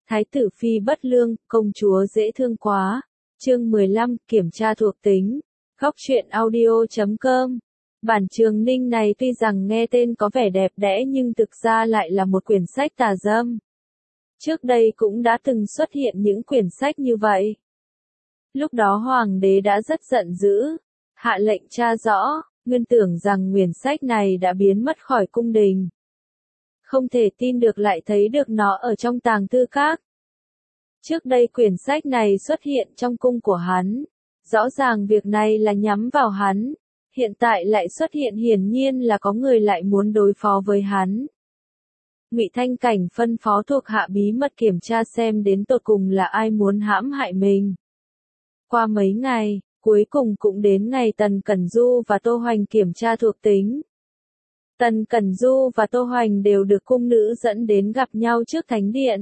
Thái tử phi bất lương, công chúa dễ thương quá. Chương 15, kiểm tra thuộc tính. Góc truyện audio.com. Bản Trường Ninh này tuy rằng nghe tên có vẻ đẹp đẽ nhưng thực ra lại là một quyển sách tà dâm. Trước đây cũng đã từng xuất hiện những quyển sách như vậy. Lúc đó hoàng đế đã rất giận dữ, hạ lệnh tra rõ, nguyên tưởng rằng quyển sách này đã biến mất khỏi cung đình. Không thể tin được lại thấy được nó ở trong tàng thư các. Trước đây quyển sách này xuất hiện trong cung của hắn. Rõ ràng việc này là nhắm vào hắn. Hiện tại lại xuất hiện hiển nhiên là có người lại muốn đối phó với hắn. Ngụy Thanh Cảnh phân phó thuộc hạ bí mật kiểm tra xem đến tột cùng là ai muốn hãm hại mình. Qua mấy ngày, cuối cùng cũng đến ngày Tần Cẩn Du và Tô Hoành kiểm tra thuộc tính. Tần Cẩn Du và Tô Hoành đều được cung nữ dẫn đến gặp nhau trước thánh điện.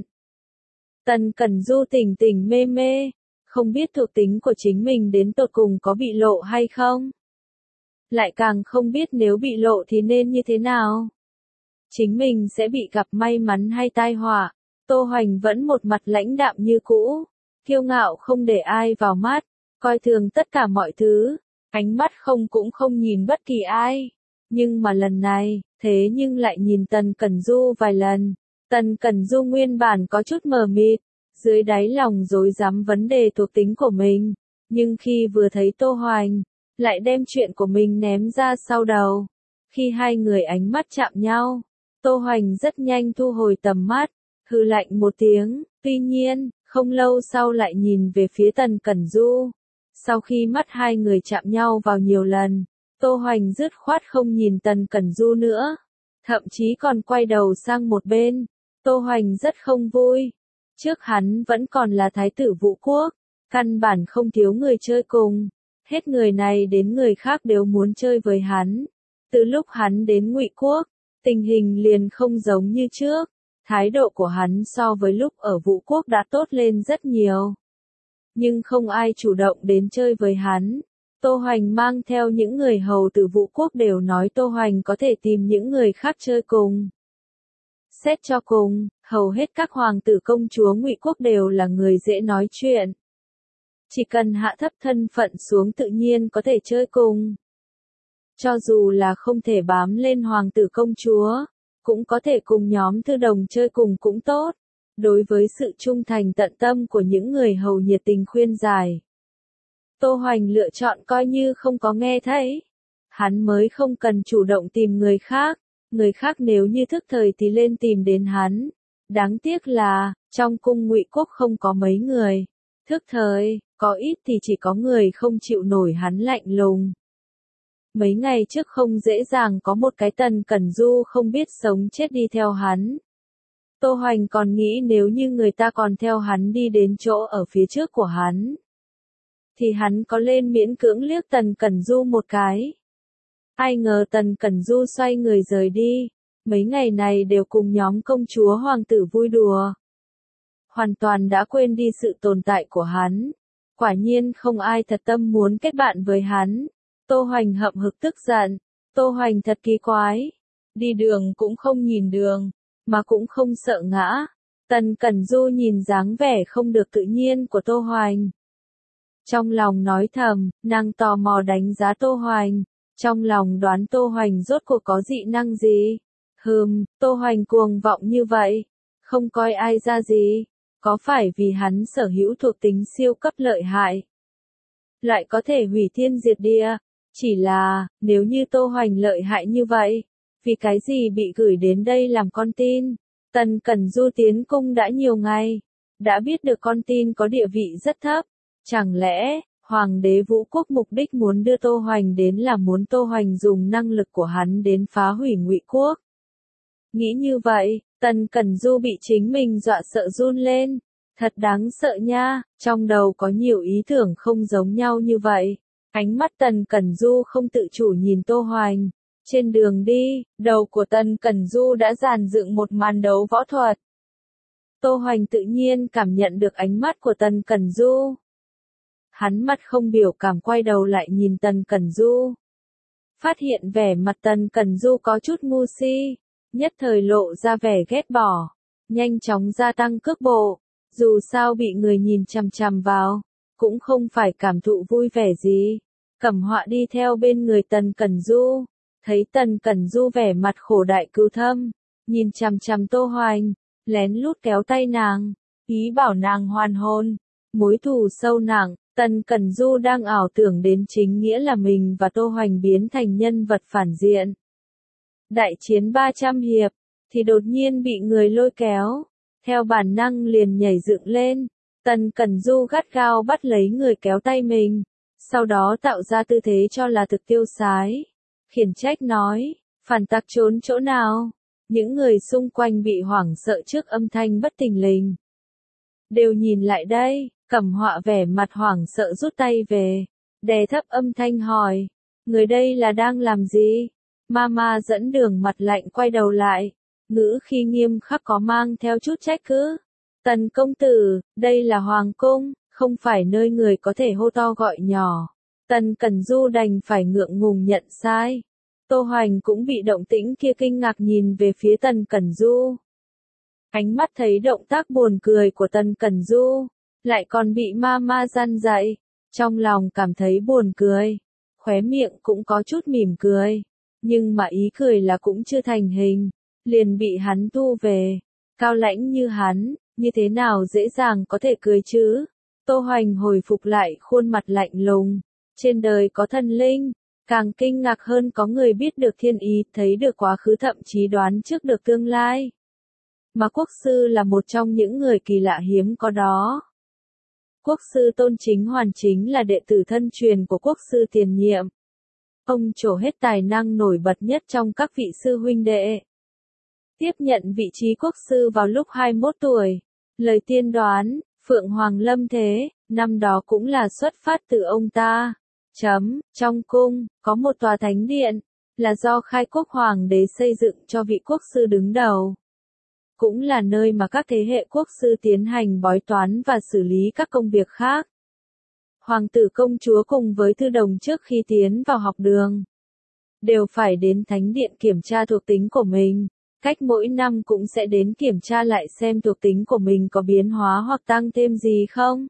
Tần Cẩn Du tỉnh tỉnh mê mê, không biết thuộc tính của chính mình đến tột cùng có bị lộ hay không. Lại càng không biết nếu bị lộ thì nên như thế nào. Chính mình sẽ bị gặp may mắn hay tai họa. Tô Hoành vẫn một mặt lãnh đạm như cũ, kiêu ngạo không để ai vào mắt, coi thường tất cả mọi thứ, ánh mắt cũng không nhìn bất kỳ ai. Nhưng mà lần này, thế nhưng lại nhìn Tần Cẩn Du vài lần. Tần Cẩn Du nguyên bản có chút mờ mịt, dưới đáy lòng rối rắm vấn đề thuộc tính của mình, nhưng khi vừa thấy Tô Hoành, lại đem chuyện của mình ném ra sau đầu. Khi hai người ánh mắt chạm nhau, Tô Hoành rất nhanh thu hồi tầm mắt, hừ lạnh một tiếng, tuy nhiên, không lâu sau lại nhìn về phía Tần Cẩn Du. Sau khi mắt hai người chạm nhau vào nhiều lần, Tô Hoành dứt khoát không nhìn Tần Cẩn Du nữa, thậm chí còn quay đầu sang một bên. Tô Hoành rất không vui. Trước hắn vẫn còn là thái tử Vũ Quốc, căn bản không thiếu người chơi cùng. Hết người này đến người khác đều muốn chơi với hắn. Từ lúc hắn đến Ngụy Quốc, tình hình liền không giống như trước. Thái độ của hắn so với lúc ở Vũ Quốc đã tốt lên rất nhiều. Nhưng không ai chủ động đến chơi với hắn. Tô Hoành mang theo những người hầu từ Vũ Quốc đều nói Tô Hoành có thể tìm những người khác chơi cùng. Xét cho cùng, hầu hết các hoàng tử công chúa Ngụy Quốc đều là người dễ nói chuyện. Chỉ cần hạ thấp thân phận xuống tự nhiên có thể chơi cùng. Cho dù là không thể bám lên hoàng tử công chúa, cũng có thể cùng nhóm thư đồng chơi cùng cũng tốt. Đối với sự trung thành tận tâm của những người hầu nhiệt tình khuyên giải, Tô Hoành lựa chọn coi như không có nghe thấy. Hắn mới không cần chủ động tìm người khác nếu như thức thời thì lên tìm đến hắn. Đáng tiếc là, trong cung Ngụy Quốc không có mấy người. Thức thời, có ít thì chỉ có người không chịu nổi hắn lạnh lùng. Mấy ngày trước không dễ dàng có một cái Tần Cẩn Du không biết sống chết đi theo hắn. Tô Hoành còn nghĩ nếu như người ta còn theo hắn đi đến chỗ ở phía trước của hắn, thì hắn có lên miễn cưỡng liếc Tần Cẩn Du một cái. Ai ngờ Tần Cẩn Du xoay người rời đi, mấy ngày này đều cùng nhóm công chúa hoàng tử vui đùa. Hoàn toàn đã quên đi sự tồn tại của hắn. Quả nhiên không ai thật tâm muốn kết bạn với hắn. Tô Hoành hậm hực tức giận. Tô Hoành thật kỳ quái. Đi đường cũng không nhìn đường, mà cũng không sợ ngã. Tần Cẩn Du nhìn dáng vẻ không được tự nhiên của Tô Hoành. Trong lòng nói thầm, nàng tò mò đánh giá Tô Hoành. Trong lòng đoán Tô Hoành rốt cuộc có dị năng gì. Tô Hoành cuồng vọng như vậy, không coi ai ra gì. Có phải vì hắn sở hữu thuộc tính siêu cấp lợi hại, lại có thể hủy thiên diệt địa? Chỉ là, nếu như Tô Hoành lợi hại như vậy, vì cái gì bị gửi đến đây làm con tin? Tần Cẩn Du tiến cung đã nhiều ngày, đã biết được con tin có địa vị rất thấp. Chẳng lẽ, Hoàng đế Vũ Quốc mục đích muốn đưa Tô Hoành đến là muốn Tô Hoành dùng năng lực của hắn đến phá hủy Ngụy Quốc? Nghĩ như vậy, Tần Cẩn Du bị chính mình dọa sợ run lên. Thật đáng sợ nha, trong đầu có nhiều ý tưởng không giống nhau như vậy. Ánh mắt Tần Cẩn Du không tự chủ nhìn Tô Hoành. Trên đường đi, đầu của Tần Cẩn Du đã dàn dựng một màn đấu võ thuật. Tô Hoành tự nhiên cảm nhận được ánh mắt của Tần Cẩn Du. Hắn mặt không biểu cảm quay đầu lại nhìn Tần Cẩn Du. Phát hiện vẻ mặt Tần Cẩn Du có chút ngu si, nhất thời lộ ra vẻ ghét bỏ, nhanh chóng gia tăng cước bộ, Dù sao bị người nhìn chằm chằm vào, cũng không phải cảm thụ vui vẻ gì. Cẩm Họa đi theo bên người Tần Cẩn Du, thấy Tần Cẩn Du vẻ mặt khổ đại cưu thâm, nhìn chằm chằm Tô Hoành, lén lút kéo tay nàng, ý bảo nàng hoàn hôn. Mối thù sâu nặng, Tần Cẩn Du đang ảo tưởng đến chính nghĩa là mình và Tô Hoành biến thành nhân vật phản diện. Đại chiến 300 hiệp, thì đột nhiên bị người lôi kéo, theo bản năng liền nhảy dựng lên. Tần Cẩn Du gắt gao bắt lấy người kéo tay mình, sau đó tạo ra tư thế cho là thực tiêu sái, khiển trách nói, phản tặc trốn chỗ nào. Những người xung quanh bị hoảng sợ trước âm thanh bất thình lình, đều nhìn lại đây. Cẩm Họa vẻ mặt hoảng sợ rút tay về, đè thấp âm thanh hỏi, người đây là đang làm gì? Mama dẫn đường mặt lạnh quay đầu lại, ngữ khi nghiêm khắc có mang theo chút trách cứ. Tần công tử, đây là hoàng cung, không phải nơi người có thể hô to gọi nhỏ. Tần Cẩn Du đành phải ngượng ngùng nhận sai. Tô Hoành cũng bị động tĩnh kia kinh ngạc nhìn về phía Tần Cẩn Du. Ánh mắt thấy động tác buồn cười của Tần Cẩn Du, lại còn bị mama gian dạy, trong lòng cảm thấy buồn cười, khóe miệng cũng có chút mỉm cười, nhưng mà ý cười là cũng chưa thành hình, liền bị hắn thu về. Cao lãnh như hắn, như thế nào dễ dàng có thể cười chứ? Tô Hoành hồi phục lại khuôn mặt lạnh lùng, trên đời có thần linh, càng kinh ngạc hơn có người biết được thiên ý, thấy được quá khứ, thậm chí đoán trước được tương lai. Mà quốc sư là một trong những người kỳ lạ hiếm có đó. Quốc sư Tôn Chính Hoàn chính là đệ tử thân truyền của quốc sư tiền nhiệm. Ông trổ hết tài năng nổi bật nhất trong các vị sư huynh đệ. Tiếp nhận vị trí quốc sư vào lúc 21 tuổi. Lời tiên đoán, Phượng Hoàng lâm thế, năm đó cũng là xuất phát từ ông ta. Trong cung, có một tòa thánh điện, là do Khai Quốc Hoàng đế xây dựng cho vị quốc sư đứng đầu. Cũng là nơi mà các thế hệ quốc sư tiến hành bói toán và xử lý các công việc khác. Hoàng tử công chúa cùng với thư đồng trước khi tiến vào học đường, đều phải đến thánh điện kiểm tra thuộc tính của mình. Cách mỗi năm cũng sẽ đến kiểm tra lại xem thuộc tính của mình có biến hóa hoặc tăng thêm gì không.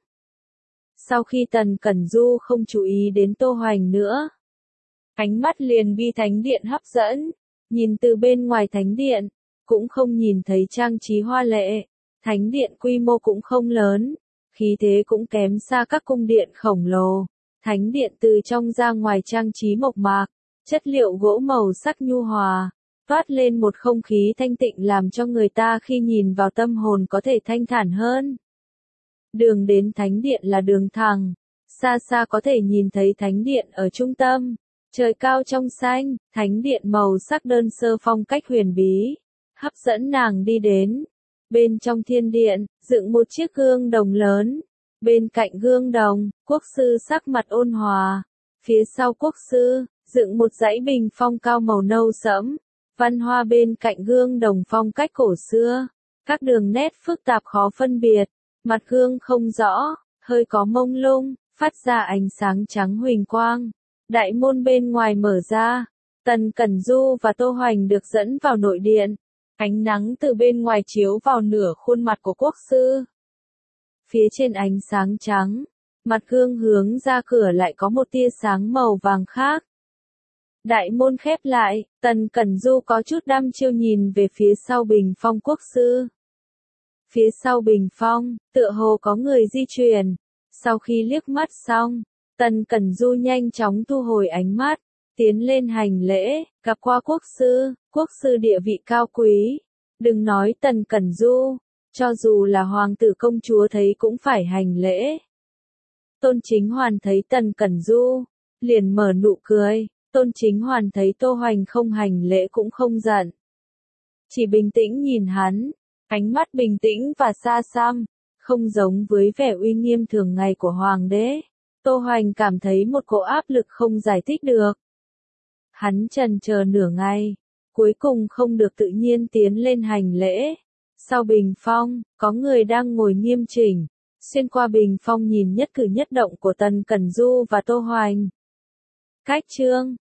Sau khi Tần Cẩn Du không chú ý đến Tô Hoành nữa, ánh mắt liền bị thánh điện hấp dẫn, nhìn từ bên ngoài thánh điện, cũng không nhìn thấy trang trí hoa lệ, thánh điện quy mô cũng không lớn, khí thế cũng kém xa các cung điện khổng lồ. Thánh điện từ trong ra ngoài trang trí mộc mạc, chất liệu gỗ màu sắc nhu hòa, toát lên một không khí thanh tịnh làm cho người ta khi nhìn vào tâm hồn có thể thanh thản hơn. Đường đến thánh điện là đường thẳng, xa xa có thể nhìn thấy thánh điện ở trung tâm, trời cao trong xanh, thánh điện màu sắc đơn sơ phong cách huyền bí, hấp dẫn nàng đi đến. Bên trong thiên điện, dựng một chiếc gương đồng lớn, bên cạnh gương đồng, quốc sư sắc mặt ôn hòa, phía sau quốc sư, dựng một dãy bình phong cao màu nâu sẫm, văn hoa bên cạnh gương đồng phong cách cổ xưa, các đường nét phức tạp khó phân biệt, mặt gương không rõ, hơi có mông lung, phát ra ánh sáng trắng huỳnh quang. Đại môn bên ngoài mở ra, Tần Cẩn Du và Tô Hoành được dẫn vào nội điện, ánh nắng từ bên ngoài chiếu vào nửa khuôn mặt của quốc sư. Phía trên ánh sáng trắng, mặt gương hướng ra cửa lại có một tia sáng màu vàng khác. Đại môn khép lại, Tần Cẩn Du có chút đăm chiêu nhìn về phía sau bình phong quốc sư. Phía sau bình phong, tựa hồ có người di chuyển. Sau khi liếc mắt xong, Tần Cẩn Du nhanh chóng thu hồi ánh mắt, tiến lên hành lễ, gặp qua quốc sư địa vị cao quý. Đừng nói Tần Cẩn Du, cho dù là hoàng tử công chúa thấy cũng phải hành lễ. Tôn Chính Hoàn thấy Tần Cẩn Du, liền mở nụ cười. Tôn Chính Hoàn thấy Tô Hoành không hành lễ cũng không giận, chỉ bình tĩnh nhìn hắn, ánh mắt bình tĩnh và xa xăm, không giống với vẻ uy nghiêm thường ngày của hoàng đế. Tô Hoành cảm thấy một cỗ áp lực không giải thích được. Hắn chần chờ nửa ngày, cuối cùng không được tự nhiên tiến lên hành lễ. Sau bình phong, có người đang ngồi nghiêm chỉnh, xuyên qua bình phong nhìn nhất cử nhất động của Tần Cẩn Du và Tô Hoành. Cách chương